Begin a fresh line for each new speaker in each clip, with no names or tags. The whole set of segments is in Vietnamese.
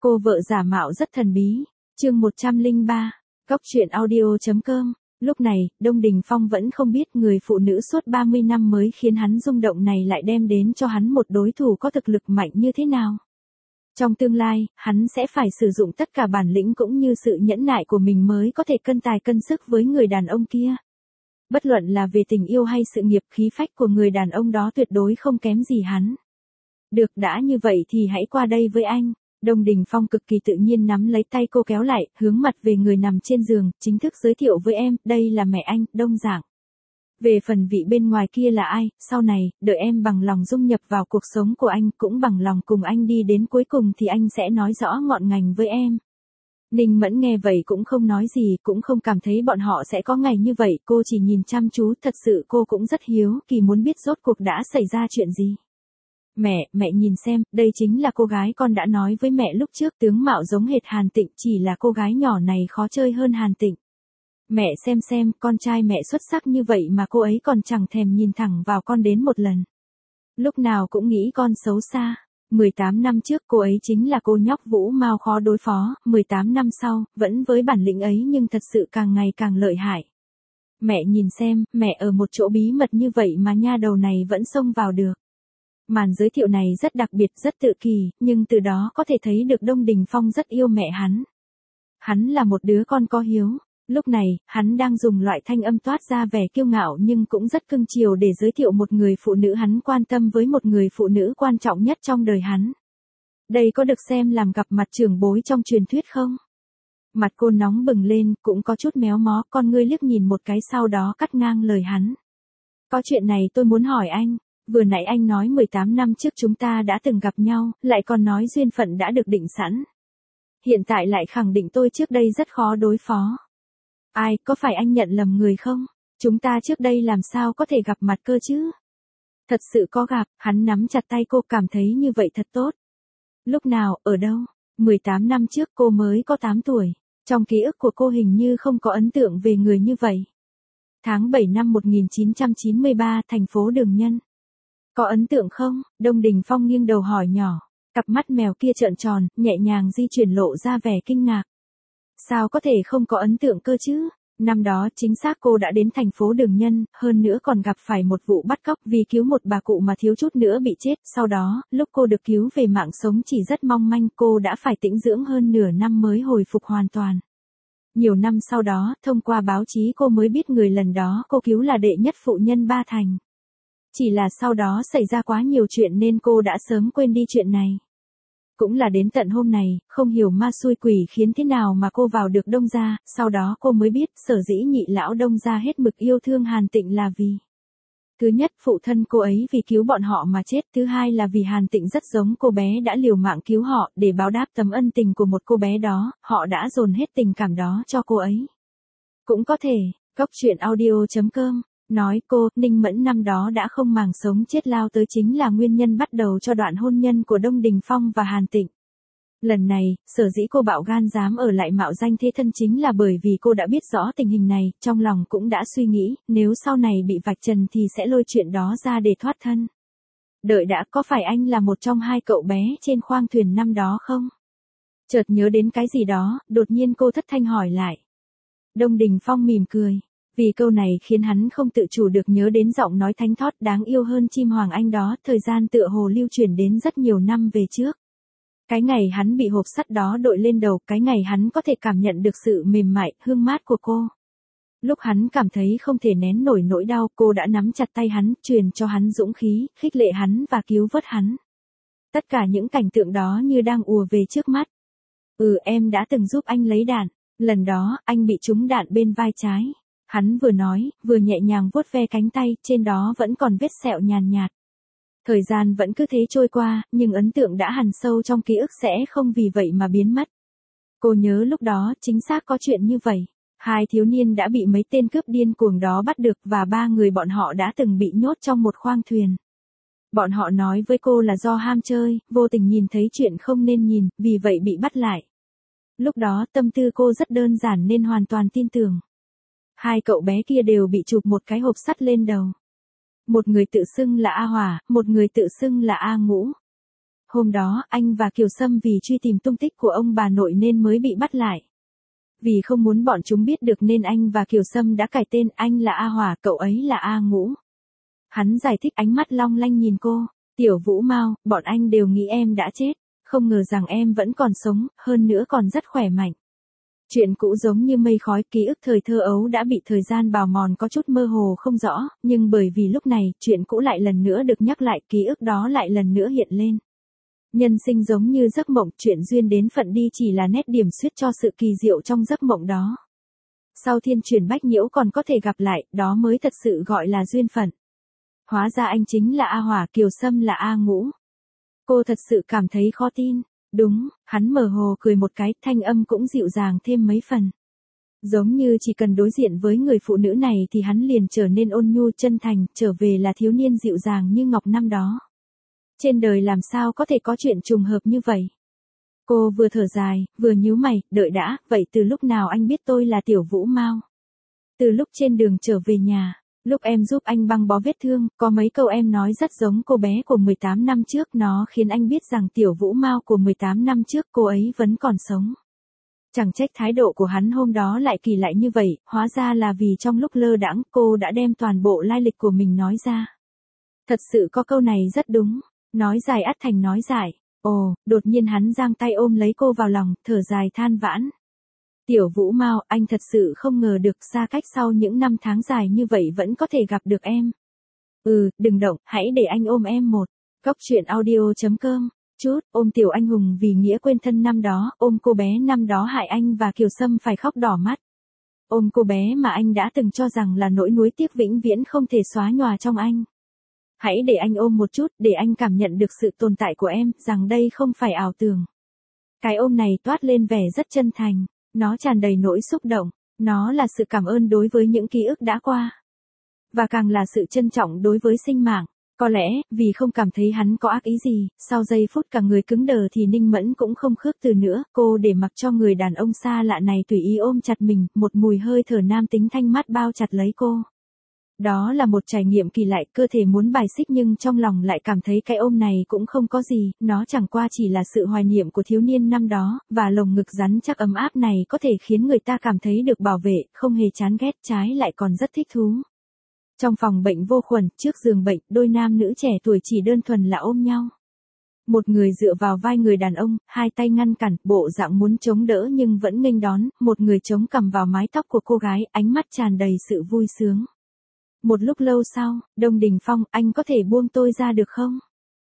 Cô vợ giả mạo rất thần bí. Chương 103. Góc truyện audio.com. Lúc này, Đông Đình Phong vẫn không biết người phụ nữ suốt 30 năm mới khiến hắn rung động này lại đem đến cho hắn một đối thủ có thực lực mạnh như thế nào. Trong tương lai, hắn sẽ phải sử dụng tất cả bản lĩnh cũng như sự nhẫn nại của mình mới có thể cân tài cân sức với người đàn ông kia. Bất luận là về tình yêu hay sự nghiệp, khí phách của người đàn ông đó tuyệt đối không kém gì hắn. Được, đã như vậy thì hãy qua đây với anh. Đông Đình Phong cực kỳ tự nhiên nắm lấy tay cô kéo lại, hướng mặt về người nằm trên giường, chính thức giới thiệu với em, đây là mẹ anh, Đông Giảng. Về phần vị bên ngoài kia là ai, sau này, đợi em bằng lòng dung nhập vào cuộc sống của anh, cũng bằng lòng cùng anh đi đến cuối cùng thì anh sẽ nói rõ ngọn ngành với em. Ninh Mẫn nghe vậy cũng không nói gì, cũng không cảm thấy bọn họ sẽ có ngày như vậy, cô chỉ nhìn chăm chú, thật sự cô cũng rất hiếu kỳ muốn biết rốt cuộc đã xảy ra chuyện gì. Mẹ nhìn xem, đây chính là cô gái con đã nói với mẹ lúc trước, tướng mạo giống hệt Hàn Tịnh, chỉ là cô gái nhỏ này khó chơi hơn Hàn Tịnh. Mẹ xem, con trai mẹ xuất sắc như vậy mà cô ấy còn chẳng thèm nhìn thẳng vào con đến một lần. Lúc nào cũng nghĩ con xấu xa. 18 năm trước cô ấy chính là cô nhóc Vũ Mao khó đối phó, 18 năm sau, vẫn với bản lĩnh ấy nhưng thật sự càng ngày càng lợi hại. Mẹ nhìn xem, mẹ ở một chỗ bí mật như vậy mà nha đầu này vẫn xông vào được. Màn giới thiệu này rất đặc biệt, rất tự kỳ, nhưng từ đó có thể thấy được Đông Đình Phong rất yêu mẹ hắn. Hắn là một đứa con có hiếu. Lúc này, hắn đang dùng loại thanh âm toát ra vẻ kiêu ngạo nhưng cũng rất cưng chiều để giới thiệu một người phụ nữ hắn quan tâm với một người phụ nữ quan trọng nhất trong đời hắn. Đây có được xem làm gặp mặt trưởng bối trong truyền thuyết không? Mặt cô nóng bừng lên, cũng có chút méo mó, con ngươi liếc nhìn một cái sau đó cắt ngang lời hắn. Có chuyện này tôi muốn hỏi anh. Vừa nãy anh nói 18 năm trước chúng ta đã từng gặp nhau, lại còn nói duyên phận đã được định sẵn. Hiện tại lại khẳng định tôi trước đây rất khó đối phó. Ai, có phải anh nhận lầm người không? Chúng ta trước đây làm sao có thể gặp mặt cơ chứ? Thật sự có gặp, hắn nắm chặt tay cô, cảm thấy như vậy thật tốt. Lúc nào, ở đâu? 18 năm trước cô mới có 8 tuổi. Trong ký ức của cô hình như không có ấn tượng về người như vậy. Tháng 7 năm 1993, thành phố Đường Nhân. Có ấn tượng không? Đông Đình Phong nghiêng đầu hỏi nhỏ. Cặp mắt mèo kia trợn tròn, nhẹ nhàng di chuyển lộ ra vẻ kinh ngạc. Sao có thể không có ấn tượng cơ chứ? Năm đó chính xác cô đã đến thành phố Đường Nhân, hơn nữa còn gặp phải một vụ bắt cóc vì cứu một bà cụ mà thiếu chút nữa bị chết. Sau đó, lúc cô được cứu về mạng sống chỉ rất mong manh, cô đã phải tĩnh dưỡng hơn nửa năm mới hồi phục hoàn toàn. Nhiều năm sau đó, thông qua báo chí cô mới biết người lần đó cô cứu là đệ nhất phụ nhân Ba Thành. Chỉ là sau đó xảy ra quá nhiều chuyện nên cô đã sớm quên đi chuyện này. Cũng là đến tận hôm này, không hiểu ma xui quỷ khiến thế nào mà cô vào được Đông gia, sau đó cô mới biết sở dĩ nhị lão Đông gia hết mực yêu thương Hàn Tịnh là vì. Thứ nhất, phụ thân cô ấy vì cứu bọn họ mà chết, thứ hai là vì Hàn Tịnh rất giống cô bé đã liều mạng cứu họ, để báo đáp tấm ân tình của một cô bé đó, họ đã dồn hết tình cảm đó cho cô ấy. Cũng có thể, góc truyện audio.com. Nói cô, Ninh Mẫn năm đó đã không màng sống chết lao tới chính là nguyên nhân bắt đầu cho đoạn hôn nhân của Đông Đình Phong và Hàn Tịnh. Lần này, sở dĩ cô bạo gan dám ở lại mạo danh thế thân chính là bởi vì cô đã biết rõ tình hình này, trong lòng cũng đã suy nghĩ, nếu sau này bị vạch trần thì sẽ lôi chuyện đó ra để thoát thân. Đợi đã, có phải anh là một trong hai cậu bé trên khoang thuyền năm đó không? Chợt nhớ đến cái gì đó, đột nhiên cô thất thanh hỏi lại. Đông Đình Phong mỉm cười. Vì câu này khiến hắn không tự chủ được nhớ đến giọng nói thánh thót đáng yêu hơn chim hoàng anh đó, thời gian tựa hồ lưu chuyển đến rất nhiều năm về trước. Cái ngày hắn bị hộp sắt đó đội lên đầu, cái ngày hắn có thể cảm nhận được sự mềm mại, hương mát của cô. Lúc hắn cảm thấy không thể nén nổi nỗi đau, cô đã nắm chặt tay hắn, truyền cho hắn dũng khí, khích lệ hắn và cứu vớt hắn. Tất cả những cảnh tượng đó như đang ùa về trước mắt. Em đã từng giúp anh lấy đạn. Lần đó, anh bị trúng đạn bên vai trái. Hắn vừa nói, vừa nhẹ nhàng vuốt ve cánh tay, trên đó vẫn còn vết sẹo nhàn nhạt. Thời gian vẫn cứ thế trôi qua, nhưng ấn tượng đã hằn sâu trong ký ức sẽ không vì vậy mà biến mất. Cô nhớ lúc đó, chính xác có chuyện như vậy. Hai thiếu niên đã bị mấy tên cướp điên cuồng đó bắt được và ba người bọn họ đã từng bị nhốt trong một khoang thuyền. Bọn họ nói với cô là do ham chơi, vô tình nhìn thấy chuyện không nên nhìn, vì vậy bị bắt lại. Lúc đó tâm tư cô rất đơn giản nên hoàn toàn tin tưởng. Hai cậu bé kia đều bị chụp một cái hộp sắt lên đầu. Một người tự xưng là A Hỏa, một người tự xưng là A Ngũ. Hôm đó, anh và Kiều Sâm vì truy tìm tung tích của ông bà nội nên mới bị bắt lại. Vì không muốn bọn chúng biết được nên anh và Kiều Sâm đã cải tên, anh là A Hỏa, cậu ấy là A Ngũ. Hắn giải thích, ánh mắt long lanh nhìn cô. Tiểu Vũ Mao, bọn anh đều nghĩ em đã chết, không ngờ rằng em vẫn còn sống, hơn nữa còn rất khỏe mạnh. Chuyện cũ giống như mây khói, ký ức thời thơ ấu đã bị thời gian bào mòn có chút mơ hồ không rõ, nhưng bởi vì lúc này, chuyện cũ lại lần nữa được nhắc lại, ký ức đó lại lần nữa hiện lên. Nhân sinh giống như giấc mộng, chuyện duyên đến phận đi chỉ là nét điểm xuyết cho sự kỳ diệu trong giấc mộng đó. Sau thiên chuyển bách nhiễu còn có thể gặp lại, đó mới thật sự gọi là duyên phận. Hóa ra anh chính là A Hỏa, Kiều Sâm là A Ngũ. Cô thật sự cảm thấy khó tin. Đúng, hắn mơ hồ cười một cái, thanh âm cũng dịu dàng thêm mấy phần. Giống như chỉ cần đối diện với người phụ nữ này thì hắn liền trở nên ôn nhu chân thành, trở về là thiếu niên dịu dàng như ngọc năm đó. Trên đời làm sao có thể có chuyện trùng hợp như vậy? Cô vừa thở dài, vừa nhíu mày, đợi đã, vậy từ lúc nào anh biết tôi là Tiểu Vũ Mao? Từ lúc trên đường trở về nhà, lúc em giúp anh băng bó vết thương, có mấy câu em nói rất giống cô bé của 18 năm trước, nó khiến anh biết rằng Tiểu Vũ Mao của 18 năm trước cô ấy vẫn còn sống. Chẳng trách thái độ của hắn hôm đó lại kỳ lạ như vậy, hóa ra là vì trong lúc lơ đãng cô đã đem toàn bộ lai lịch của mình nói ra. Thật sự có câu này rất đúng, nói dài ắt thành nói dài. Ồ, đột nhiên hắn giang tay ôm lấy cô vào lòng, thở dài than vãn. Tiểu Vũ Mao, anh thật sự không ngờ được xa cách sau những năm tháng dài như vậy vẫn có thể gặp được em. Đừng động, hãy để anh ôm em một. Góc truyện audio.com. Chút, ôm tiểu anh hùng vì nghĩa quên thân năm đó, ôm cô bé năm đó hại anh và Kiều Sâm phải khóc đỏ mắt. Ôm cô bé mà anh đã từng cho rằng là nỗi nuối tiếc vĩnh viễn không thể xóa nhòa trong anh. Hãy để anh ôm một chút, để anh cảm nhận được sự tồn tại của em, rằng đây không phải ảo tưởng. Cái ôm này toát lên vẻ rất chân thành, nó tràn đầy nỗi xúc động, nó là sự cảm ơn đối với những ký ức đã qua. Và càng là sự trân trọng đối với sinh mạng. Có lẽ, vì không cảm thấy hắn có ác ý gì, sau giây phút cả người cứng đờ thì Ninh Mẫn cũng không khước từ nữa, cô để mặc cho người đàn ông xa lạ này tùy ý ôm chặt mình, một mùi hơi thở nam tính thanh mát bao chặt lấy cô. Đó là một trải nghiệm kỳ lạ, cơ thể muốn bài xích nhưng trong lòng lại cảm thấy cái ôm này cũng không có gì, nó chẳng qua chỉ là sự hoài niệm của thiếu niên năm đó, và lồng ngực rắn chắc ấm áp này có thể khiến người ta cảm thấy được bảo vệ, không hề chán ghét, trái lại còn rất thích thú. Trong phòng bệnh vô khuẩn, trước giường bệnh, đôi nam nữ trẻ tuổi chỉ đơn thuần là ôm nhau. Một người dựa vào vai người đàn ông, hai tay ngăn cản, bộ dạng muốn chống đỡ nhưng vẫn nghênh đón, một người chống cằm vào mái tóc của cô gái, ánh mắt tràn đầy sự vui sướng. Một lúc lâu sau, Đông Đình Phong, anh có thể buông tôi ra được không?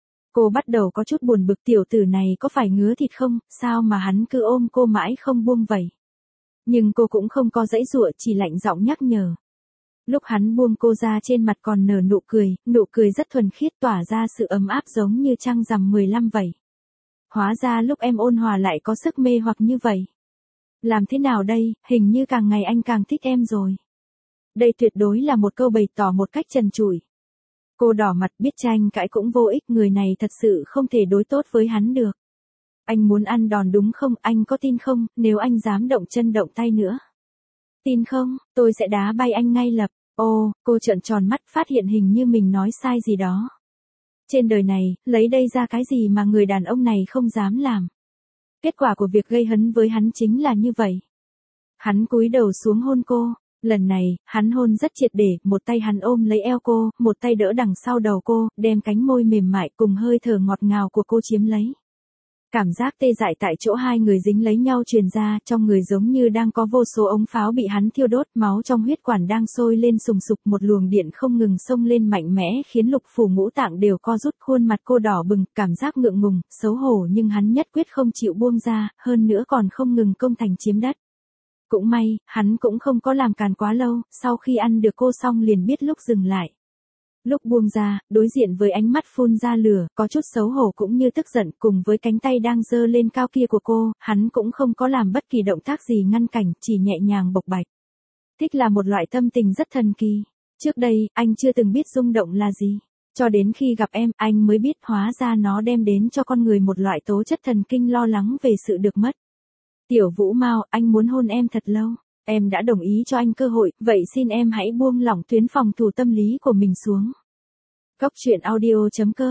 Cô bắt đầu có chút buồn bực, tiểu tử này có phải ngứa thịt không, sao mà hắn cứ ôm cô mãi không buông vậy? Nhưng cô cũng không có giãy giụa, chỉ lạnh giọng nhắc nhở. Lúc hắn buông cô ra trên mặt còn nở nụ cười rất thuần khiết tỏa ra sự ấm áp giống như trăng rằm 15 vậy. Hóa ra lúc em ôn hòa lại có sức mê hoặc như vậy. Làm thế nào đây, hình như càng ngày anh càng thích em rồi. Đây tuyệt đối là một câu bày tỏ một cách trần trụi. Cô đỏ mặt biết tranh cãi cũng vô ích, người này thật sự không thể đối tốt với hắn được. Anh muốn ăn đòn đúng không, anh có tin không, nếu anh dám động chân động tay nữa. Tin không, tôi sẽ đá bay anh ngay lập. Ô, cô trợn tròn mắt phát hiện hình như mình nói sai gì đó. Trên đời này, lấy đây ra cái gì mà người đàn ông này không dám làm. Kết quả của việc gây hấn với hắn chính là như vậy. Hắn cúi đầu xuống hôn cô. Lần này, hắn hôn rất triệt để, một tay hắn ôm lấy eo cô, một tay đỡ đằng sau đầu cô, đem cánh môi mềm mại cùng hơi thở ngọt ngào của cô chiếm lấy. Cảm giác tê dại tại chỗ hai người dính lấy nhau truyền ra, trong người giống như đang có vô số ống pháo bị hắn thiêu đốt, máu trong huyết quản đang sôi lên sùng sục, một luồng điện không ngừng xông lên mạnh mẽ khiến lục phủ ngũ tạng đều co rút, khuôn mặt cô đỏ bừng, cảm giác ngượng ngùng, xấu hổ nhưng hắn nhất quyết không chịu buông ra, hơn nữa còn không ngừng công thành chiếm đất. Cũng may, hắn cũng không có làm càn quá lâu, sau khi ăn được cô xong liền biết lúc dừng lại. Lúc buông ra, đối diện với ánh mắt phun ra lửa, có chút xấu hổ cũng như tức giận, cùng với cánh tay đang giơ lên cao kia của cô, hắn cũng không có làm bất kỳ động tác gì ngăn cản, chỉ nhẹ nhàng bộc bạch. Thích là một loại tâm tình rất thần kỳ. Trước đây, anh chưa từng biết rung động là gì. Cho đến khi gặp em, anh mới biết hóa ra nó đem đến cho con người một loại tố chất thần kinh lo lắng về sự được mất. Tiểu Vũ Mao, anh muốn hôn em thật lâu. Em đã đồng ý cho anh cơ hội, vậy xin em hãy buông lỏng tuyến phòng thủ tâm lý của mình xuống. Góc truyện audio.com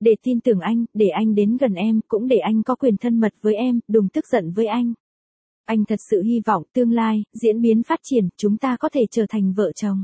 để tin tưởng anh, để anh đến gần em, cũng để anh có quyền thân mật với em, đừng tức giận với anh. Anh thật sự hy vọng tương lai, diễn biến phát triển, chúng ta có thể trở thành vợ chồng.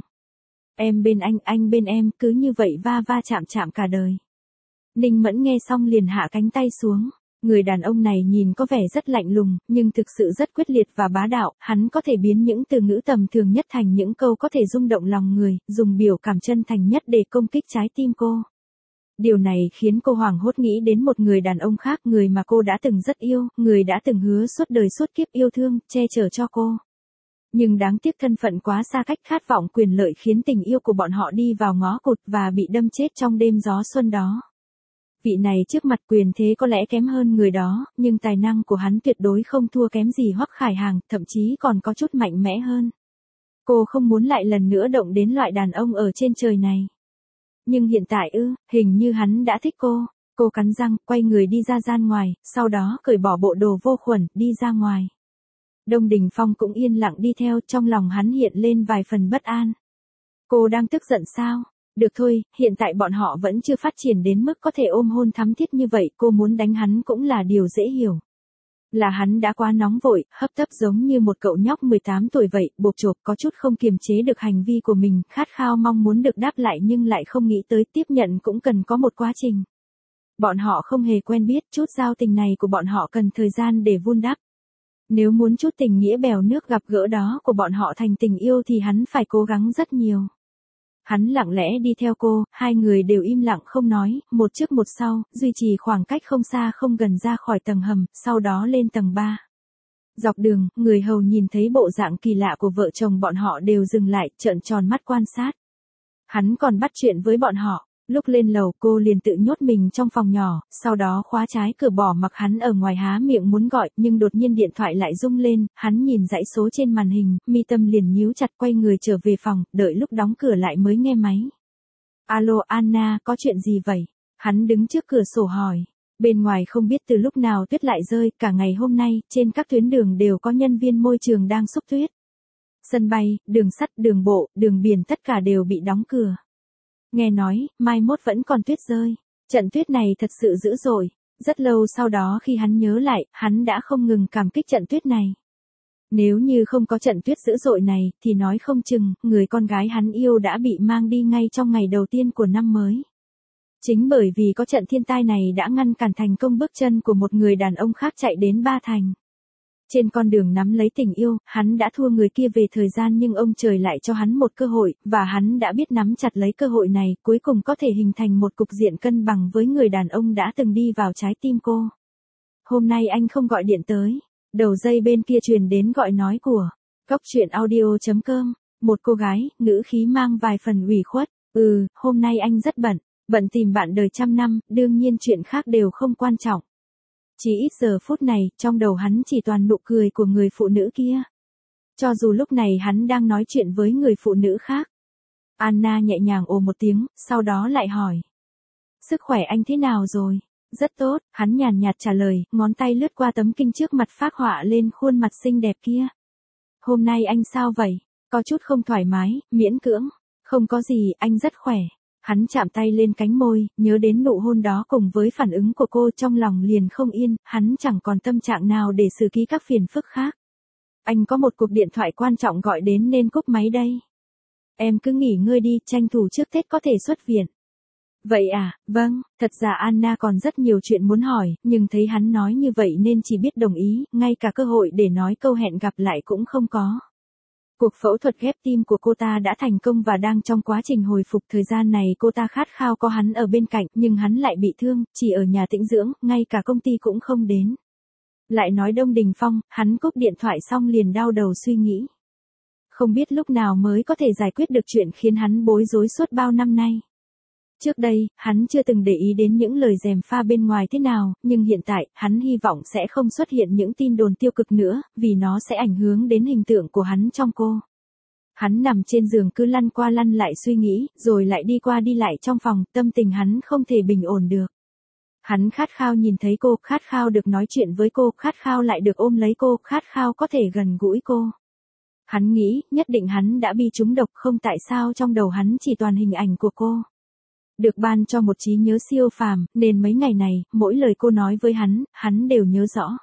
Em bên anh bên em, cứ như vậy va va chạm chạm cả đời. Ninh Mẫn nghe xong liền hạ cánh tay xuống. Người đàn ông này nhìn có vẻ rất lạnh lùng, nhưng thực sự rất quyết liệt và bá đạo, hắn có thể biến những từ ngữ tầm thường nhất thành những câu có thể rung động lòng người, dùng biểu cảm chân thành nhất để công kích trái tim cô. Điều này khiến cô hoảng hốt nghĩ đến một người đàn ông khác, người mà cô đã từng rất yêu, người đã từng hứa suốt đời suốt kiếp yêu thương, che chở cho cô. Nhưng đáng tiếc thân phận quá xa cách, khát vọng quyền lợi khiến tình yêu của bọn họ đi vào ngõ cụt và bị đâm chết trong đêm gió xuân đó. Vị này trước mặt quyền thế có lẽ kém hơn người đó, nhưng tài năng của hắn tuyệt đối không thua kém gì Hoắc Khải Hàng, thậm chí còn có chút mạnh mẽ hơn. Cô không muốn lại lần nữa động đến loại đàn ông ở trên trời này. Nhưng hiện tại hình như hắn đã thích cô. Cô cắn răng, quay người đi ra gian ngoài, sau đó cởi bỏ bộ đồ vô khuẩn, đi ra ngoài. Đông Đình Phong cũng yên lặng đi theo, trong lòng hắn hiện lên vài phần bất an. Cô đang tức giận sao? Được thôi, hiện tại bọn họ vẫn chưa phát triển đến mức có thể ôm hôn thắm thiết như vậy, cô muốn đánh hắn cũng là điều dễ hiểu. Là hắn đã quá nóng vội, hấp tấp giống như một cậu nhóc 18 tuổi vậy, bộp chộp có chút không kiềm chế được hành vi của mình, khát khao mong muốn được đáp lại nhưng lại không nghĩ tới tiếp nhận cũng cần có một quá trình. Bọn họ không hề quen biết, chút giao tình này của bọn họ cần thời gian để vun đắp. Nếu muốn chút tình nghĩa bèo nước gặp gỡ đó của bọn họ thành tình yêu thì hắn phải cố gắng rất nhiều. Hắn lặng lẽ đi theo cô, hai người đều im lặng không nói, một trước một sau, duy trì khoảng cách không xa không gần ra khỏi tầng hầm, sau đó lên tầng 3. Dọc đường, người hầu nhìn thấy bộ dạng kỳ lạ của vợ chồng bọn họ đều dừng lại, trợn tròn mắt quan sát. Hắn còn bắt chuyện với bọn họ. Lúc lên lầu cô liền tự nhốt mình trong phòng nhỏ, sau đó khóa trái cửa bỏ mặc hắn ở ngoài há miệng muốn gọi, nhưng đột nhiên điện thoại lại rung lên, hắn nhìn dãy số trên màn hình, mi tâm liền nhíu chặt, quay người trở về phòng, đợi lúc đóng cửa lại mới nghe máy. Alo Anna, có chuyện gì vậy? Hắn đứng trước cửa sổ hỏi. Bên ngoài không biết từ lúc nào tuyết lại rơi, cả ngày hôm nay, trên các tuyến đường đều có nhân viên môi trường đang xúc tuyết. Sân bay, đường sắt, đường bộ, đường biển tất cả đều bị đóng cửa. Nghe nói, mai mốt vẫn còn tuyết rơi. Trận tuyết này thật sự dữ dội. Rất lâu sau đó khi hắn nhớ lại, hắn đã không ngừng cảm kích trận tuyết này. Nếu như không có trận tuyết dữ dội này, thì nói không chừng, người con gái hắn yêu đã bị mang đi ngay trong ngày đầu tiên của năm mới. Chính bởi vì có trận thiên tai này đã ngăn cản thành công bước chân của một người đàn ông khác chạy đến Ba Thành. Trên con đường nắm lấy tình yêu, hắn đã thua người kia về thời gian nhưng ông trời lại cho hắn một cơ hội, và hắn đã biết nắm chặt lấy cơ hội này, cuối cùng có thể hình thành một cục diện cân bằng với người đàn ông đã từng đi vào trái tim cô. Hôm nay anh không gọi điện tới. Đầu dây bên kia truyền đến gọi nói của Cóc Truyện Audio.com. Một cô gái, ngữ khí mang vài phần ủy khuất. Hôm nay anh rất bận tìm bạn đời trăm năm, đương nhiên chuyện khác đều không quan trọng. Chỉ ít giờ phút này, trong đầu hắn chỉ toàn nụ cười của người phụ nữ kia. Cho dù lúc này hắn đang nói chuyện với người phụ nữ khác. Anna nhẹ nhàng ồ một tiếng, sau đó lại hỏi. Sức khỏe anh thế nào rồi? Rất tốt, hắn nhàn nhạt trả lời, ngón tay lướt qua tấm kinh trước mặt phác họa lên khuôn mặt xinh đẹp kia. Hôm nay anh sao vậy? Có chút không thoải mái, miễn cưỡng. Không có gì, anh rất khỏe. Hắn chạm tay lên cánh môi, nhớ đến nụ hôn đó cùng với phản ứng của cô trong lòng liền không yên, hắn chẳng còn tâm trạng nào để xử ký các phiền phức khác. Anh có một cuộc điện thoại quan trọng gọi đến nên cúp máy đây. Em cứ nghỉ ngơi đi, tranh thủ trước Tết có thể xuất viện. Vậy à, vâng, thật ra Anna còn rất nhiều chuyện muốn hỏi, nhưng thấy hắn nói như vậy nên chỉ biết đồng ý, ngay cả cơ hội để nói câu hẹn gặp lại cũng không có. Cuộc phẫu thuật ghép tim của cô ta đã thành công và đang trong quá trình hồi phục, thời gian này cô ta khát khao có hắn ở bên cạnh, nhưng hắn lại bị thương, chỉ ở nhà tĩnh dưỡng, ngay cả công ty cũng không đến. Lại nói Đông Đình Phong, hắn cúp điện thoại xong liền đau đầu suy nghĩ. Không biết lúc nào mới có thể giải quyết được chuyện khiến hắn bối rối suốt bao năm nay. Trước đây, hắn chưa từng để ý đến những lời gièm pha bên ngoài thế nào, nhưng hiện tại, hắn hy vọng sẽ không xuất hiện những tin đồn tiêu cực nữa, vì nó sẽ ảnh hưởng đến hình tượng của hắn trong cô. Hắn nằm trên giường cứ lăn qua lăn lại suy nghĩ, rồi lại đi qua đi lại trong phòng, tâm tình hắn không thể bình ổn được. Hắn khát khao nhìn thấy cô, khát khao được nói chuyện với cô, khát khao lại được ôm lấy cô, khát khao có thể gần gũi cô. Hắn nghĩ, nhất định hắn đã bị trúng độc, không tại sao trong đầu hắn chỉ toàn hình ảnh của cô. Được ban cho một trí nhớ siêu phàm, nên mấy ngày này, mỗi lời cô nói với hắn đều nhớ rõ.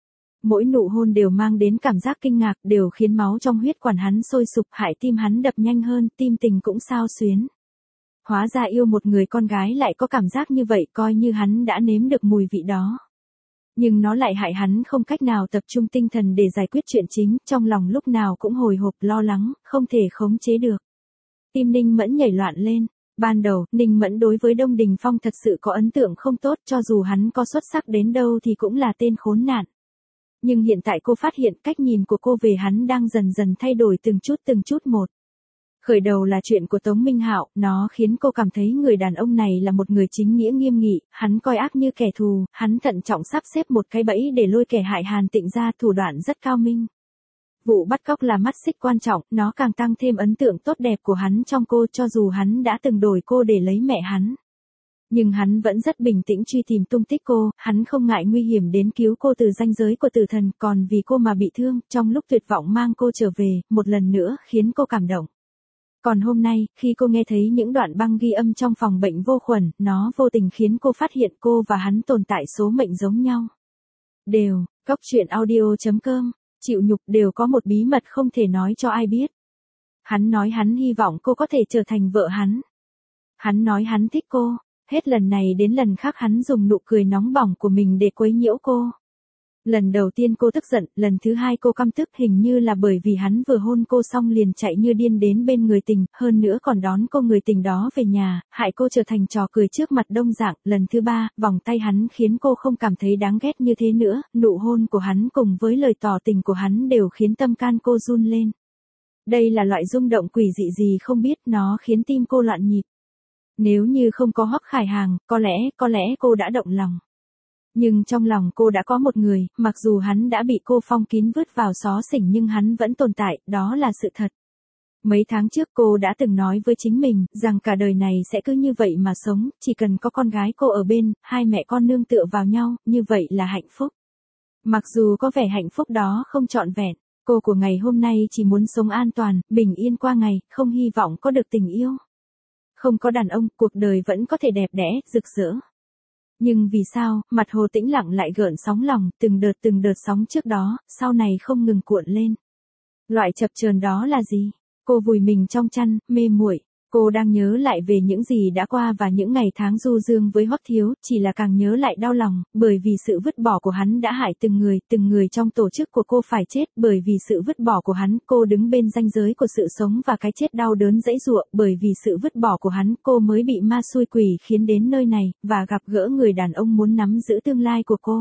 Mỗi nụ hôn đều mang đến cảm giác kinh ngạc, đều khiến máu trong huyết quản hắn sôi sục, hại tim hắn đập nhanh hơn, tim tình cũng xao xuyến. Hóa ra yêu một người con gái lại có cảm giác như vậy, coi như hắn đã nếm được mùi vị đó. Nhưng nó lại hại hắn không cách nào tập trung tinh thần để giải quyết chuyện chính, trong lòng lúc nào cũng hồi hộp lo lắng, không thể khống chế được. Tim Ninh Mẫn nhảy loạn lên. Ban đầu, Ninh Mẫn đối với Đông Đình Phong thật sự có ấn tượng không tốt, cho dù hắn có xuất sắc đến đâu thì cũng là tên khốn nạn. Nhưng hiện tại cô phát hiện cách nhìn của cô về hắn đang dần dần thay đổi từng chút một. Khởi đầu là chuyện của Tống Minh Hạo, nó khiến cô cảm thấy người đàn ông này là một người chính nghĩa nghiêm nghị, hắn coi ác như kẻ thù, hắn thận trọng sắp xếp một cái bẫy để lôi kẻ hại Hàn Tịnh ra, thủ đoạn rất cao minh. Vụ bắt cóc là mắt xích quan trọng, nó càng tăng thêm ấn tượng tốt đẹp của hắn trong cô, cho dù hắn đã từng đổi cô để lấy mẹ hắn. Nhưng hắn vẫn rất bình tĩnh truy tìm tung tích cô, hắn không ngại nguy hiểm đến cứu cô từ ranh giới của tử thần, còn vì cô mà bị thương, trong lúc tuyệt vọng mang cô trở về, một lần nữa khiến cô cảm động. Còn hôm nay, khi cô nghe thấy những đoạn băng ghi âm trong phòng bệnh vô khuẩn, nó vô tình khiến cô phát hiện cô và hắn tồn tại số mệnh giống nhau. Đều, coctruyện.audio.com, chịu nhục đều có một bí mật không thể nói cho ai biết. Hắn nói hắn hy vọng cô có thể trở thành vợ hắn. Hắn nói hắn thích cô, hết lần này đến lần khác hắn dùng nụ cười nóng bỏng của mình để quấy nhiễu cô. Lần đầu tiên cô tức giận, lần thứ hai cô căm tức, hình như là bởi vì hắn vừa hôn cô xong liền chạy như điên đến bên người tình, hơn nữa còn đón cô người tình đó về nhà, hại cô trở thành trò cười trước mặt đông dạng. Lần thứ ba, vòng tay hắn khiến cô không cảm thấy đáng ghét như thế nữa, nụ hôn của hắn cùng với lời tỏ tình của hắn đều khiến tâm can cô run lên. Đây là loại rung động quỷ dị gì không biết, nó khiến tim cô loạn nhịp. Nếu như không có Hoắc Khải Hàng, có lẽ cô đã động lòng. Nhưng trong lòng cô đã có một người, mặc dù hắn đã bị cô phong kín vứt vào xó xỉnh nhưng hắn vẫn tồn tại, đó là sự thật. Mấy tháng trước cô đã từng nói với chính mình, rằng cả đời này sẽ cứ như vậy mà sống, chỉ cần có con gái cô ở bên, hai mẹ con nương tựa vào nhau, như vậy là hạnh phúc. Mặc dù có vẻ hạnh phúc đó không trọn vẹn, cô của ngày hôm nay chỉ muốn sống an toàn, bình yên qua ngày, không hy vọng có được tình yêu. Không có đàn ông, cuộc đời vẫn có thể đẹp đẽ, rực rỡ. Nhưng vì sao, mặt hồ tĩnh lặng lại gợn sóng lòng, từng đợt sóng trước đó, sau này không ngừng cuộn lên. Loại chập chờn đó là gì? Cô vùi mình trong chăn, mê muội. Cô đang nhớ lại về những gì đã qua và những ngày tháng du dương với Hoắc Thiếu, chỉ là càng nhớ lại đau lòng, bởi vì sự vứt bỏ của hắn đã hại từng người trong tổ chức của cô phải chết, bởi vì sự vứt bỏ của hắn, cô đứng bên ranh giới của sự sống và cái chết đau đớn dãy dụa, bởi vì sự vứt bỏ của hắn, cô mới bị ma xui quỷ khiến đến nơi này, và gặp gỡ người đàn ông muốn nắm giữ tương lai của cô.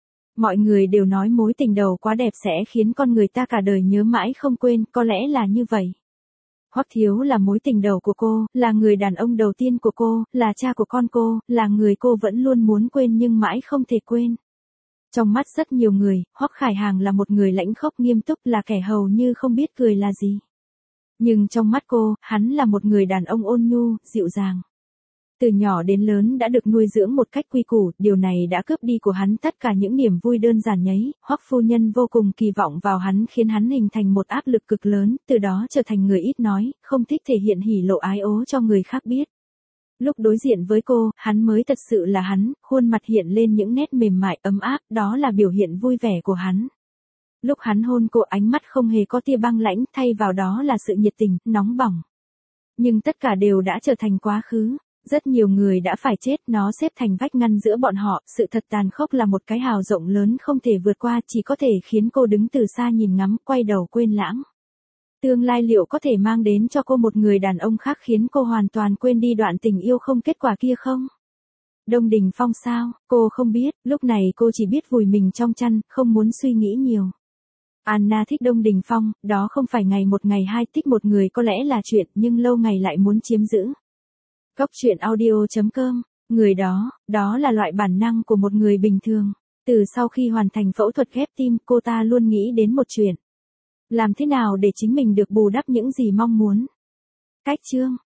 Mọi người đều nói mối tình đầu quá đẹp sẽ khiến con người ta cả đời nhớ mãi không quên, có lẽ là như vậy. Hoắc Thiếu là mối tình đầu của cô, là người đàn ông đầu tiên của cô, là cha của con cô, là người cô vẫn luôn muốn quên nhưng mãi không thể quên. Trong mắt rất nhiều người, Hoắc Khải Hàng là một người lãnh khốc nghiêm túc, là kẻ hầu như không biết cười là gì. Nhưng trong mắt cô, hắn là một người đàn ông ôn nhu, dịu dàng. Từ nhỏ đến lớn đã được nuôi dưỡng một cách quy củ, điều này đã cướp đi của hắn tất cả những niềm vui đơn giản nhấy. Hoắc phu nhân vô cùng kỳ vọng vào hắn khiến hắn hình thành một áp lực cực lớn, từ đó trở thành người ít nói, không thích thể hiện hỉ lộ ái ố cho người khác biết. Lúc đối diện với cô, hắn mới thật sự là hắn, khuôn mặt hiện lên những nét mềm mại ấm áp, đó là biểu hiện vui vẻ của hắn. Lúc hắn hôn cô, ánh mắt không hề có tia băng lãnh, thay vào đó là sự nhiệt tình, nóng bỏng. Nhưng tất cả đều đã trở thành quá khứ. Rất nhiều người đã phải chết, nó xếp thành vách ngăn giữa bọn họ, sự thật tàn khốc là một cái hào rộng lớn không thể vượt qua, chỉ có thể khiến cô đứng từ xa nhìn ngắm, quay đầu quên lãng. Tương lai liệu có thể mang đến cho cô một người đàn ông khác khiến cô hoàn toàn quên đi đoạn tình yêu không kết quả kia không? Đông Đình Phong sao? Cô không biết, lúc này cô chỉ biết vùi mình trong chăn, không muốn suy nghĩ nhiều. Anna thích Đông Đình Phong, đó không phải ngày một ngày hai, thích một người có lẽ là chuyện, nhưng lâu ngày lại muốn chiếm giữ. Coctruyện.audio.com, người đó là loại bản năng của một người bình thường. Từ sau khi hoàn thành phẫu thuật ghép tim, cô ta luôn nghĩ đến một chuyện. Làm thế nào để chính mình được bù đắp những gì mong muốn. Cách chương